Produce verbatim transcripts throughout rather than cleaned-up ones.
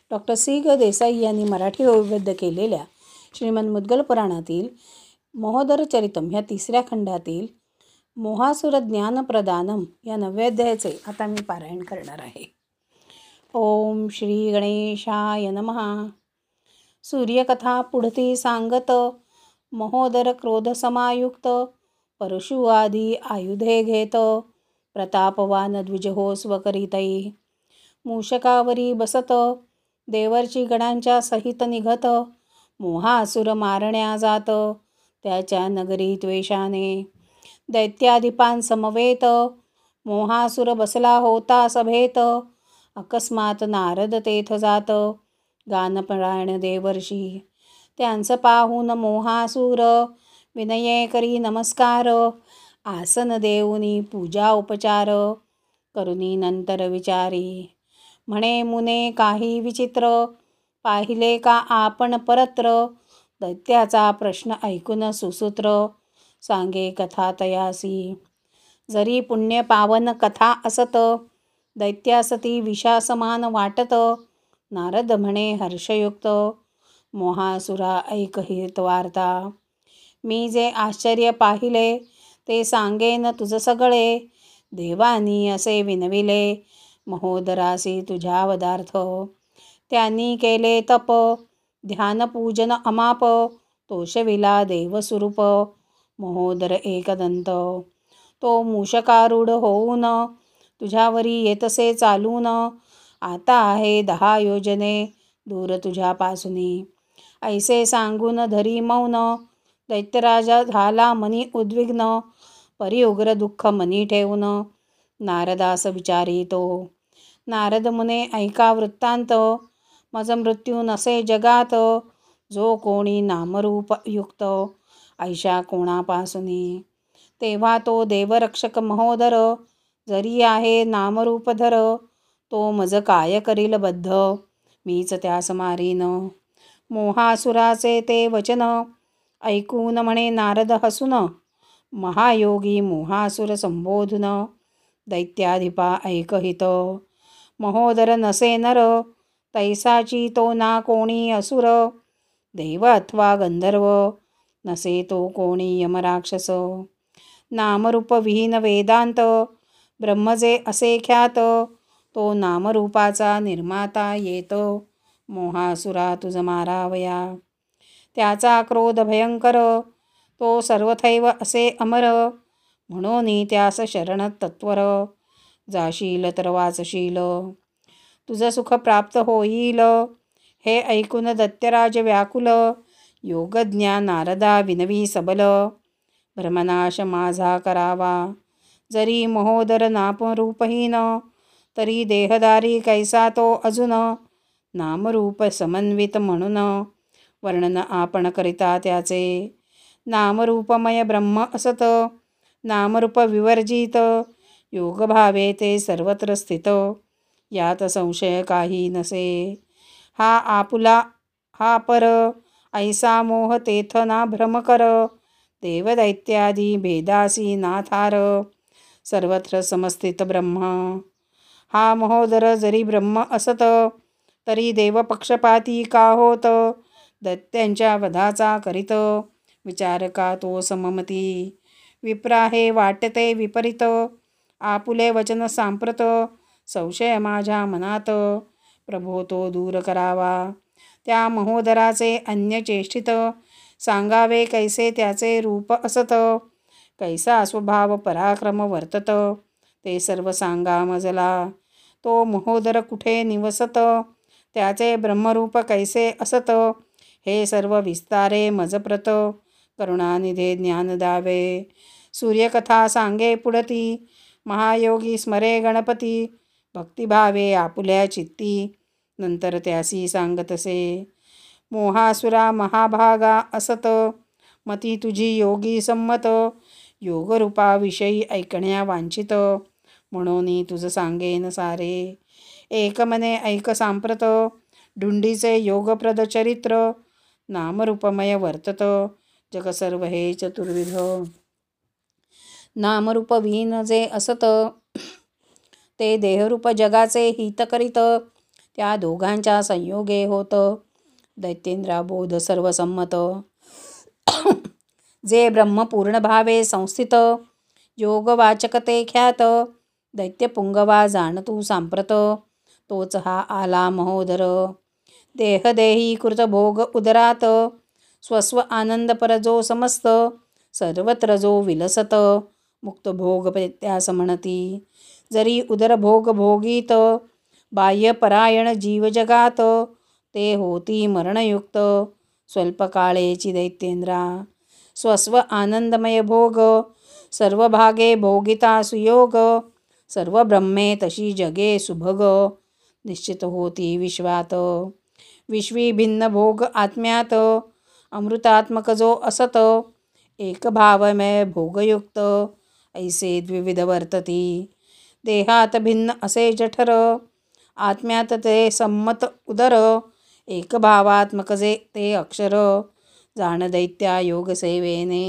Doctor C ग देसाई यांनी मराठी ओविबद्ध केलेल्या श्रीमद मुद्गल पुराणातील महोदर चरितम ह्या तिसऱ्या खंडातील मोहासुर ज्ञानप्रदानम या नवव्या अध्यायाचे आता मी पारायण करणार आहे. ओम श्री गणेशाय नमः. सूर्यकथा पुढती सांगत, महोदर क्रोध समायुक्त, परशु आदी आयुधे घेत, प्रतापवान द्विज हो स्वकरितै, मूषकावरी बसत, देवर्षी गणांच्या सहित निघत, मोहासुर मारण्या जात, त्याच्या नगरी त्वेषाने, दैत्याधिपान समवेत, मोहासुर बसला होता सभेत, अकस्मात नारद तेथ जात, गानपरायण देवर्षी, त्यांचं पाहून मोहासुर, विनये करी नमस्कार, आसन देऊनी पूजा उपचार, करुनी नंतर विचारी, म्हणे मुने काही विचित्र, पाहिले का आपण परत्र, दैत्याचा प्रश्न ऐकून सुसूत्र, सांगे कथा तयासी, जरी पुण्य पावन कथा असत, दैत्यासती विषासमान वाटत, नारद म्हणे हर्षयुक्त, मोहासुरा ऐक हित वार्ता, मी जे आश्चर्य पाहिले, ते सांगेन तुझ सगळे, देवानी असे विनविले, महोदरासी तुझ्या वदार्थ, त्यांनी केले तप, ध्यानपूजन अमाप, तोषविला देवस्वरूप, महोदर एकदंत, तो मूषकारूढ होऊन, तुझ्यावरी येतसे चालून, आता आहे दहा योजने दूर तुझ्यापासूनी, ऐसे सांगून धरी मौन, दैत्यराजा झाला मनी उद्विग्न, परी उग्र दुःख मनी ठेवून, नारदास विचारितो, नारद मुने ऐका वृत्तांत, मज मृत्यू नसे जगात, जो कोणी नामरूप युक्त, ऐशा कोणापासूनी, तेव्हा तो देवरक्षक महोदर, जरी आहे नामरूपधर, तो मज काय करील बद्ध, मीच त्यास मारीन. मोहासुराचे ते वचन, ऐकून म्हणे नारद हसून, महायोगी मोहासुर संबोधून, दैत्याधिपा ऐकहित, महोदर नसे नर, तैसाची तो ना कोणी असुर, देव अथवा गंधर्व, नसे तो कोणी यमराक्षस, नामरूप विहीन वेदांत, ब्रह्मजे असे ख्यात, तो नामरूपाचा निर्माता येत, मोहासुरा तुझ मारावया, त्याचा क्रोध भयंकर, तो सर्वथैव असे अमर, म्हणून त्यास शरण तत्वर, जाशील तर वाचशील, तुझ सुख प्राप्त होईल. हे ऐकून दैत्यराज व्याकुल, योगज्ञा नारदा विनवी सबल, भ्रमनाश माझा करावा, जरी महोदर नामरूपहीन, तरी देहदारी कैसा तो अजून, नामरूप समन्वित म्हणून, वर्णन आपण करिता त्याचे, नामरूपमय ब्रह्म असत, नामरूप विवर्जित, योगभावे ते सर्वत्र स्थित, यात संशय काही नसे, हा आपुला हा पर, ऐसा मोह तेथ ना भ्रम कर, देवदैत्यादी भेदासी नाथार, सर्वत्र समस्थित ब्रह्म, हा महोदर जरी ब्रह्म असत, तरी देव पक्षपाती का होत, दैत्यांच्या वधाचा करीत, विचार का तो सममती, विप्रा हे वाटते विपरीत, आपुले वचन सांप्रत, संशय माझ्या मनात, प्रभो तो दूर करावा, त्या महोदराचे अन्य चेष्टित, सांगावे कैसे त्याचे रूप असत, कैसा स्वभाव पराक्रम वर्तत, ते सर्व सांगा मजला, तो महोदर कुठे निवसत, त्याचे ब्रह्मरूप कैसे असत, हे सर्व विस्तारे मजप्रत, करुणानिधे ज्ञान द्यावे, सूर्यकथा सांगे पुढती, महायोगी स्मरे गणपती, भक्तिभावे आपुल्या चित्ती, नंतर त्यासी सांगतसे, मोहासुरा महाभागा असत, मती तुझी योगी संमत, योगरूपाविषयी ऐकण्या वांछित, म्हणून तुझ सांगेन सारे, एक मने ऐक सांप्रत, ढुंडीचे योगप्रद चरित्र, नामरूपमय वर्तत, जग सर्व हे चतुर्विध, नामरूप विहीन जे असत, ते देहरूप जगाचे हित करीत, त्या दोघांच्या संयोगे होत दैत्येंद्रा बोध सर्वसंमत. जे ब्रह्म पूर्ण भावे संस्थित योगवाचक ते ख्यात. दैत्यपुंगवा जाण तू सांप्रत तोच हा आला महोदर. देहदेही कृत भोग उदरात स्वस्व आनंद पर जो समस्त. सर्वत्र जो विलसत मुक्त भोग त्यास म्हणती. जरी उदर भोग भोगीत बाह्य परायण जीव जगात. ते होती मरणयुक्त स्वल्पकाळेची दैत्येंद्रा. स्वस्व आनंदमय भोग सर्व भागे भोगिता सुयोग. सर्व ब्रह्मे तशी जगे सुभग निश्चित होती विश्वात. विश्वी भिन्न भोग आत्म्यात अमृतात्मक जो असत. एक भावमय भोगयुक्त ऐसे द्विविध वर्तती. देहात भिन्न असे जठर आत्म्यात ते संमत उदर. एक भावात्मक जे ते अक्षर जाण दैत्या योग सेवेने.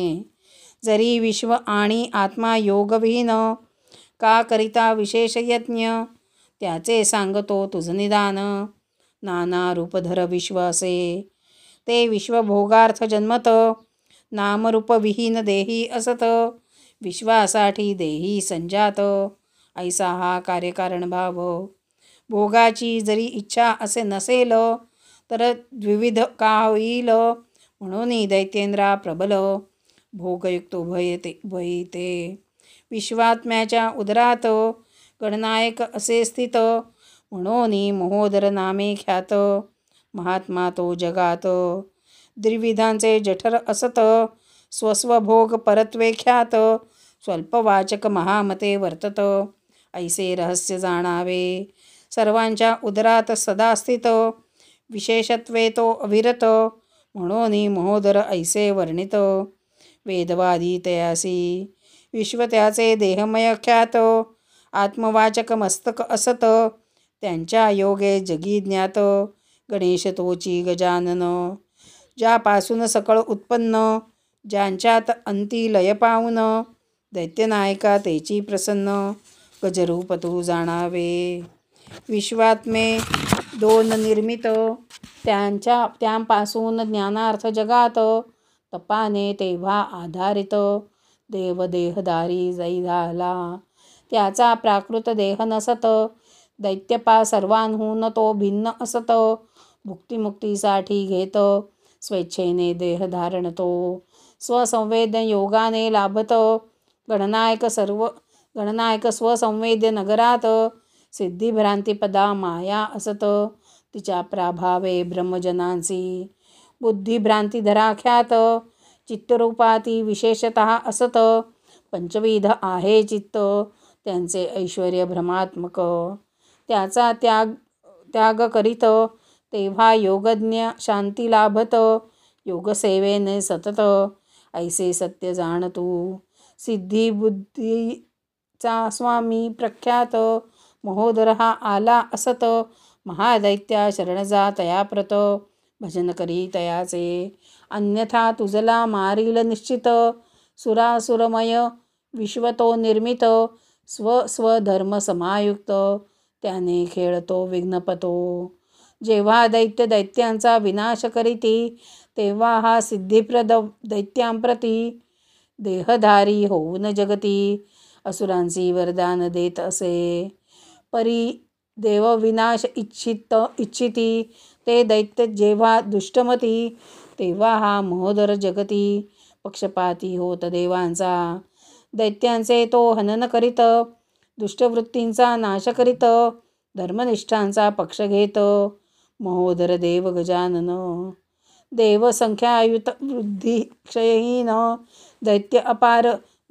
जरी विश्व आणि आत्मा योगविहीन का करिता विशेष यज्ञ. त्याचे सांगतो तुझ निदान नाना रूपधर विश्व असे. ते विश्व भोगार्थ जन्मत नामरूप विहीन देही असत. विश्वासाठी देही संजात ऐसा हा कार्यकारण भाव. भोगाची जरी इच्छा असे नसेल तर द्विविध का होईल. म्हणून दैत्येंद्रा प्रबल भोगयुक्त उभयते उभयते. विश्वात्म्याच्या उदरात गणनायक असे स्थित. म्हणून महोदर नामे ख्यात महात्मा तो जगात. द्विविधांचे जठर असत स्वस्व भोग परत्वे ख्यात. स्वल्पवाचक महामते वर्तत ऐसे रहस्य जाणावे. सर्वांच्या उदरात सदा स्थित विशेषत्वे तो अविरत. म्हणून महोदर ऐसे वर्णित वेदवादी तयासी. विश्व त्याचे देहमय ख्यात आत्मवाचक मस्तक असत. त्यांच्या योगे जगी ज्ञात गणेश तोची गजानन. ज्यापासून सकळ उत्पन्न ज्यांच्यात अंती लय पावून. दैत्यनायका तेची प्रसन्न गजरूप तू जाणावे. विश्वात्मे दोन निर्मित त्यांच्या त्यांपासून ज्ञानार्थ जगात. तपाने तेव्हा आधारित देव देहधारी जै झाला. त्याचा प्राकृत देह नसत दैत्यपा सर्वांहून तो भिन्न असत. भुक्तिमुक्तीसाठी घेत स्वेच्छेने देहधारण तो. स्वसंवेद्य योगाने लाभत गणनायक सर्व गणनायक स्वसंवेद्य नगरात. सिद्धिभ्रांतिपदा माया असत तिच्या प्राभावे ब्रह्मजनांसी. बुद्धिभ्रांतिधरा ख्यात चित्तरूपाती विशेषतः असत. पंचविध आहे चित्त त्यांचे ऐश्वर्य भ्रमात्मक. त्याचा त्याग त्याग करीत तेव्हा योगज्ञ शांती लाभत. योगसेवेने सतत ऐसे सत्य जाण तू. सिद्धी बुद्धीचा स्वामी प्रख्यात महोदर हा आला असत. महादैत्या शरण जा तयाप्रत भजन करी तयाचे. अन्यथा तुझला मारील निश्चित. सुरासुरमय विश्व तो निर्मित. स्व स्वधर्म समायुक्त त्याने खेळतो विघ्नपतो. जेव्हा दैत्य दैत्यांचा विनाश करीती तेव्हा हा सिद्धिप्रद दैत्यांप्रती देहधारी होऊन जगती असुरांची वरदान देत असे. परी देवविनाश इच्छित इच्छिती ते दैत्य जेव्हा दुष्टमती. तेव्हा हा महोदर जगती पक्षपाती होत देवांचा. दैत्यांचे तो हनन करीत दुष्टवृत्तींचा नाश करीत. धर्मनिष्ठांचा पक्ष घेत महोदर देव गजानन. देव संख्यायुत वृद्धिक्षयहीन दैत्य अपार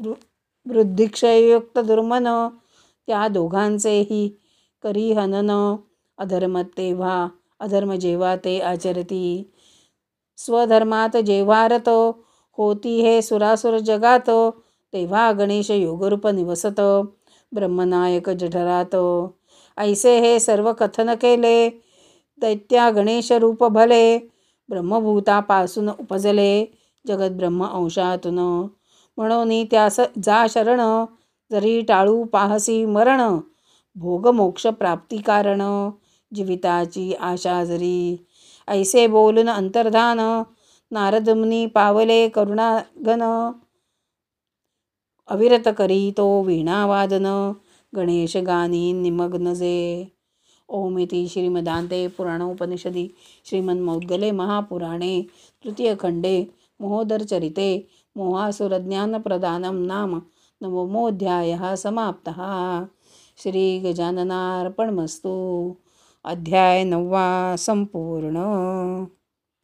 वृद्धिक्षययुक्त दुर्मन. त्या दोघांचेही करी हनन. अधर्म तेव्हा अधर्म जेव्हा ते आचरती. स्वधर्मात जेव्हा रत होती हे सुरासुर जगात. तेव्हा गणेश योगरूप निवसत ब्रह्मनायक जठरात. ऐसे हे सर्व कथन केले दैत्या गणेश रूप भले. ब्रह्मभूतापासून उपजले जगत ब्रह्म अंशातून. म्हणून त्यास जा शरण जरी टाळू पाहसी मरण. भोगमोक्ष प्राप्ती कारण जीविताची आशा जरी. ऐसे बोलून अंतर्धान नारदमुनी पावले करुणागन. अविरत करी तो वीणा वादन गणेश गानी निमग्न जे. ओम इति श्रीमदान्ते पुराणोपनिषदि श्रीमन्मौद्गले महापुराणे तृतीय खंडे महोदरचरिते मोहासुरज्ञानप्रदानं नाम नवमोऽध्यायः समाप्तः. श्री गजाननार्पणमस्तु. अध्याय नववा संपूर्ण.